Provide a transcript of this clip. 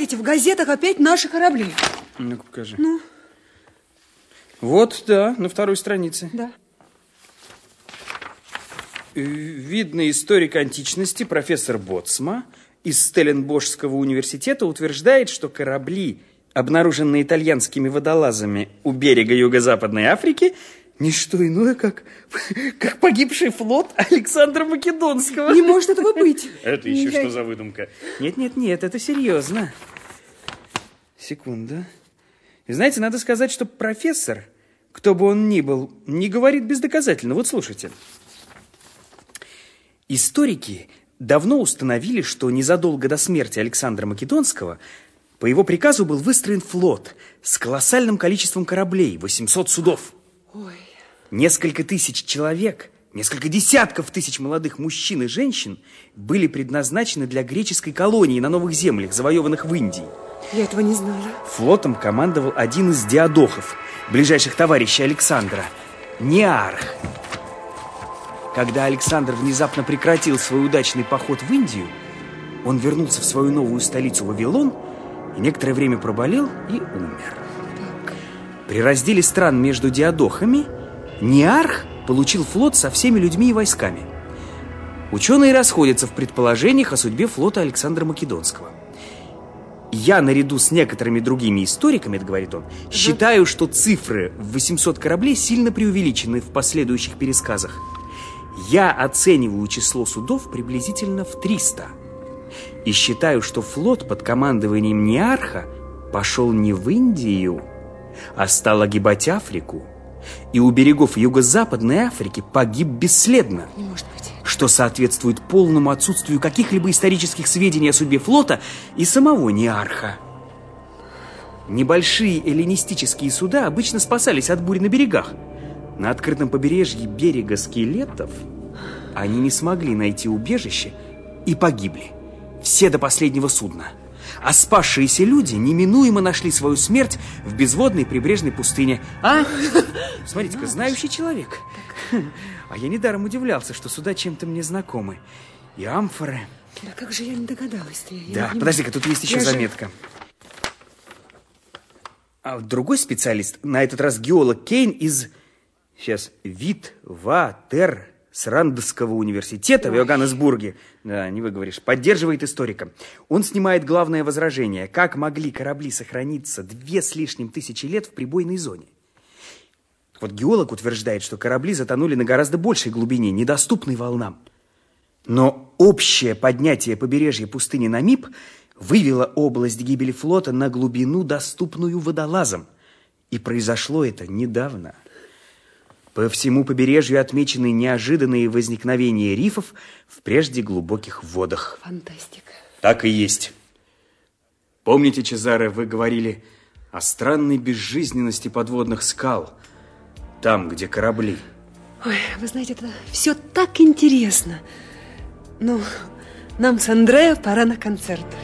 смотрите, в газетах опять наши корабли. Ну-ка, покажи. Ну? Вот, да, на второй странице. Да. Видный историк античности профессор Боцма из Стелленбошского университета утверждает, что корабли, обнаруженные итальянскими водолазами у берега Юго-Западной Африки, не что иное, как погибший флот Александра Македонского. Не может этого быть. Это еще что за выдумка? Нет, это серьезно. Секунда. И знаете, надо сказать, что профессор, кто бы он ни был, не говорит бездоказательно. Вот слушайте. Историки давно установили, что незадолго до смерти Александра Македонского по его приказу был выстроен флот с колоссальным количеством кораблей, 800 судов. Ой. Несколько тысяч человек, несколько десятков тысяч молодых мужчин и женщин были предназначены для греческой колонии на новых землях, завоеванных в Индии. Я этого не знала. Флотом командовал один из диадохов, ближайших товарищей Александра, Неарх. Когда Александр внезапно прекратил свой удачный поход в Индию, он вернулся в свою новую столицу Вавилон и некоторое время проболел и умер. Так. При разделе стран между диадохами Неарх получил флот со всеми людьми и войсками. Ученые расходятся в предположениях о судьбе флота Александра Македонского. Я, наряду с некоторыми другими историками, это говорит он, считаю, что цифры в 800 кораблей сильно преувеличены в последующих пересказах. Я оцениваю число судов приблизительно в 300. И считаю, что флот под командованием Неарха пошел не в Индию, а стал огибать Африку. И у берегов Юго-Западной Африки погиб бесследно. Не может быть. Что соответствует полному отсутствию каких-либо исторических сведений о судьбе флота и самого Неарха. Небольшие эллинистические суда обычно спасались от бурь на берегах. На открытом побережье берега Скелетов они не смогли найти убежище и погибли. Все до последнего судна. А спасшиеся люди неминуемо нашли свою смерть в безводной прибрежной пустыне. А? Смотрите-ка, знающий человек. А я недаром удивлялся, что суда чем-то мне знакомы. И амфоры. Да как же я не догадалась-то? Да, подожди-ка, тут есть еще заметка. А другой специалист, на этот раз геолог Кейн из... Сейчас, Витватерсрандского университета в Йоганнесбурге, да, не выговоришь, поддерживает историка. Он снимает главное возражение. Как могли корабли сохраниться 2 с лишним тысячи лет в прибойной зоне? Вот геолог утверждает, что корабли затонули на гораздо большей глубине, недоступной волнам. Но общее поднятие побережья пустыни Намиб вывело область гибели флота на глубину, доступную водолазам. И произошло это недавно. По всему побережью отмечены неожиданные возникновения рифов в прежде глубоких водах. Фантастика. Так и есть. Помните, Чезаре, вы говорили о странной безжизненности подводных скал, там, где корабли. Ой, вы знаете, это все так интересно. Ну, нам с Андреа пора на концерт.